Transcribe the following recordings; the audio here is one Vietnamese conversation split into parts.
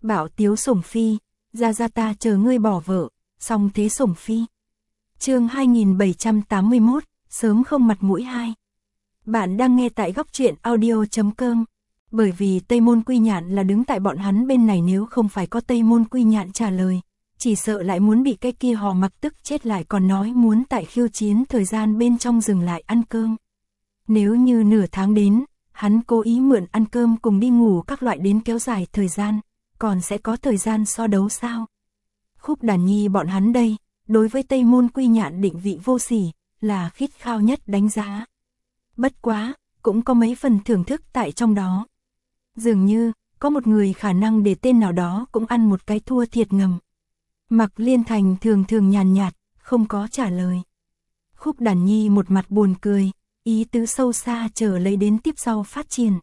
Bảo tiếu sủng phi, ra ta chờ ngươi bỏ vợ, xong thế sủng phi. Chương 2781, sớm không mặt mũi 2. Bạn đang nghe tại góc truyện audio.com. Bởi vì Tây Môn Quy Nhạn là đứng tại bọn hắn bên này, nếu không phải có Tây Môn Quy Nhạn trả lời, chỉ sợ lại muốn bị cái kia hò mặc tức chết, lại còn nói muốn tại khiêu chiến thời gian bên trong dừng lại ăn cơm. Nếu như nửa tháng đến, hắn cố ý mượn ăn cơm cùng đi ngủ các loại đến kéo dài thời gian, còn sẽ có thời gian so đấu sao? Khúc Đàn Nhi bọn hắn đây, đối với Tây Môn Quy Nhạn định vị vô sỉ, là khít khao nhất đánh giá. Bất quá, cũng có mấy phần thưởng thức tại trong đó. Dường như, có một người khả năng để tên nào đó cũng ăn một cái thua thiệt ngầm. Mạc Liên Thành thường thường nhàn nhạt, không có trả lời. Khúc Đàn Nhi một mặt buồn cười, ý tứ sâu xa chờ lấy đến tiếp sau phát triển.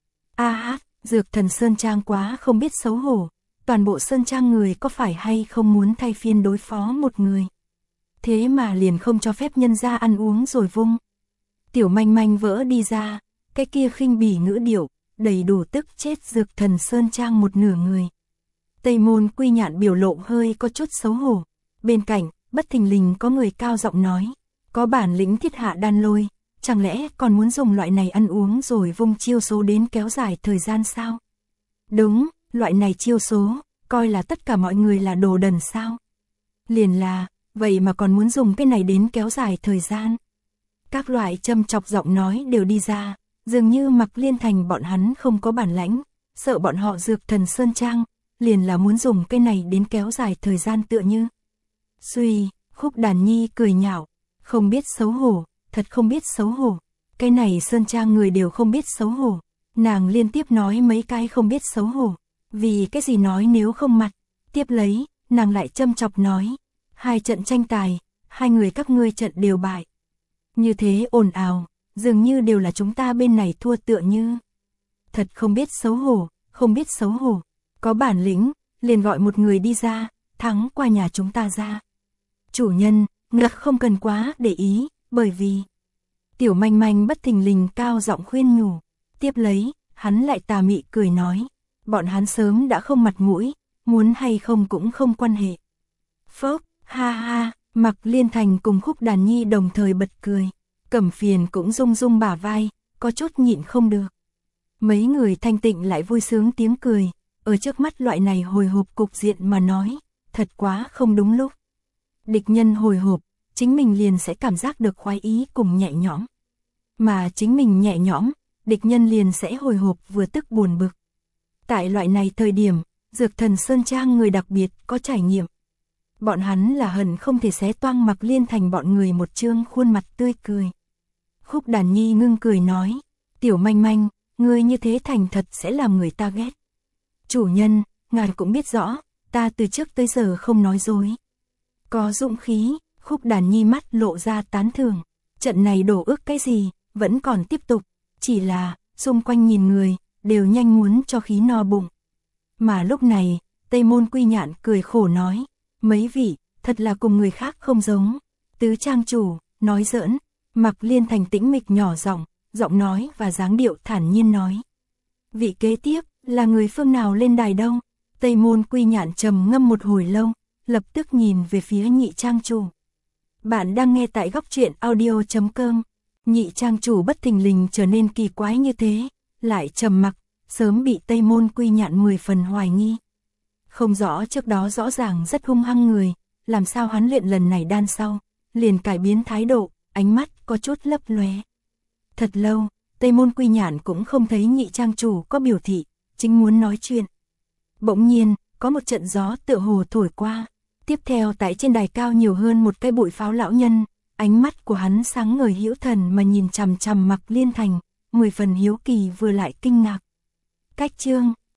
Dược Thần Sơn Trang quá không biết xấu hổ, toàn bộ Sơn Trang người có phải hay không muốn thay phiên đối phó một người. Thế mà liền không cho phép nhân gia ăn uống rồi vung. Tiểu Manh Manh vỡ đi ra, cái kia khinh bỉ ngữ điệu, đầy đủ tức chết Dược Thần Sơn Trang một nửa người. Tây Môn Quy Nhạn biểu lộ hơi có chút xấu hổ. Bên cạnh, bất thình lình có người cao giọng nói, có bản lĩnh thiết hạ đan lôi, chẳng lẽ còn muốn dùng loại này ăn uống rồi vung chiêu số đến kéo dài thời gian sao? Đúng, loại này chiêu số, coi là tất cả mọi người là đồ đần sao? Liền là, vậy mà còn muốn dùng cái này đến kéo dài thời gian. Các loại châm chọc giọng nói đều đi ra, dường như Mạc Liên Thành bọn hắn không có bản lãnh, sợ bọn họ Dược Thần Sơn Trang, liền là muốn dùng cái này đến kéo dài thời gian tựa như. Suy, Khúc Đàn Nhi cười nhạo, không biết xấu hổ, thật không biết xấu hổ. Cái này Sơn Trang người đều không biết xấu hổ. Nàng liên tiếp nói mấy cái không biết xấu hổ. Vì cái gì nói nếu không mặt. Tiếp lấy, nàng lại châm chọc nói. 2 trận tranh tài, 2 người các ngươi trận đều bại. Như thế ồn ào, dường như đều là chúng ta bên này thua tựa như. Thật không biết xấu hổ, không biết xấu hổ. Có bản lĩnh, liền gọi một người đi ra, thắng qua nhà chúng ta ra. Chủ nhân, ngực không cần quá để ý, bởi vì... Tiểu Manh Manh bất thình lình cao giọng khuyên nhủ. Tiếp lấy, hắn lại tà mị cười nói. Bọn hắn sớm đã không mặt mũi, muốn hay không cũng không quan hệ. Phốc, ha ha, Mạc Liên Thành cùng Khúc Đàn Nhi đồng thời bật cười. Cẩm Phiền cũng rung rung bả vai, có chút nhịn không được. Mấy người thanh tịnh lại vui sướng tiếng cười. Ở trước mắt loại này hồi hộp cục diện mà nói, thật quá không đúng lúc. Địch nhân hồi hộp, chính mình liền sẽ cảm giác được khoái ý cùng nhẹ nhõm. Mà chính mình nhẹ nhõm, địch nhân liền sẽ hồi hộp vừa tức buồn bực. Tại loại này thời điểm, Dược Thần Sơn Trang người đặc biệt có trải nghiệm. Bọn hắn là hận không thể xé toang Mạc Liên Thành bọn người một trương khuôn mặt tươi cười. Khúc Đàn Nhi ngưng cười nói, Tiểu Manh Manh, ngươi như thế thành thật sẽ làm người ta ghét. Chủ nhân, ngài cũng biết rõ, ta từ trước tới giờ không nói dối. Có dũng khí, Khúc Đàn Nhi mắt lộ ra tán thưởng. Trận này đổ ước cái gì, vẫn còn tiếp tục. Chỉ là, xung quanh nhìn người, đều nhanh muốn cho khí no bụng. Mà lúc này, Tây Môn Quy Nhạn cười khổ nói. Mấy vị, thật là cùng người khác không giống. Tứ trang chủ, nói giỡn. Mạc Liên Thành tĩnh mịch nhỏ giọng nói và dáng điệu thản nhiên nói. Vị kế tiếp, là người phương nào lên đài đâu? Tây Môn Quy Nhạn trầm ngâm một hồi lâu, lập tức nhìn về phía nhị trang chủ. Bạn đang nghe tại góc truyện audio.com. Nhị trang chủ bất thình lình trở nên kỳ quái như thế, lại trầm mặc, sớm bị Tây Môn Quy Nhạn 10 phần hoài nghi. Không rõ trước đó rõ ràng rất hung hăng người, làm sao hắn luyện lần này đan sau, liền cải biến thái độ, ánh mắt có chút lấp lóe. Thật lâu, Tây Môn Quy Nhạn cũng không thấy nhị trang chủ có biểu thị, chính muốn nói chuyện. Bỗng nhiên, có một trận gió tựa hồ thổi qua, tiếp theo tại trên đài cao nhiều hơn một cái bụi pháo lão nhân, ánh mắt của hắn sáng ngời hữu thần mà nhìn chằm chằm Mạc Liên Thành, 10 phần hiếu kỳ vừa lại kinh ngạc. Cách chương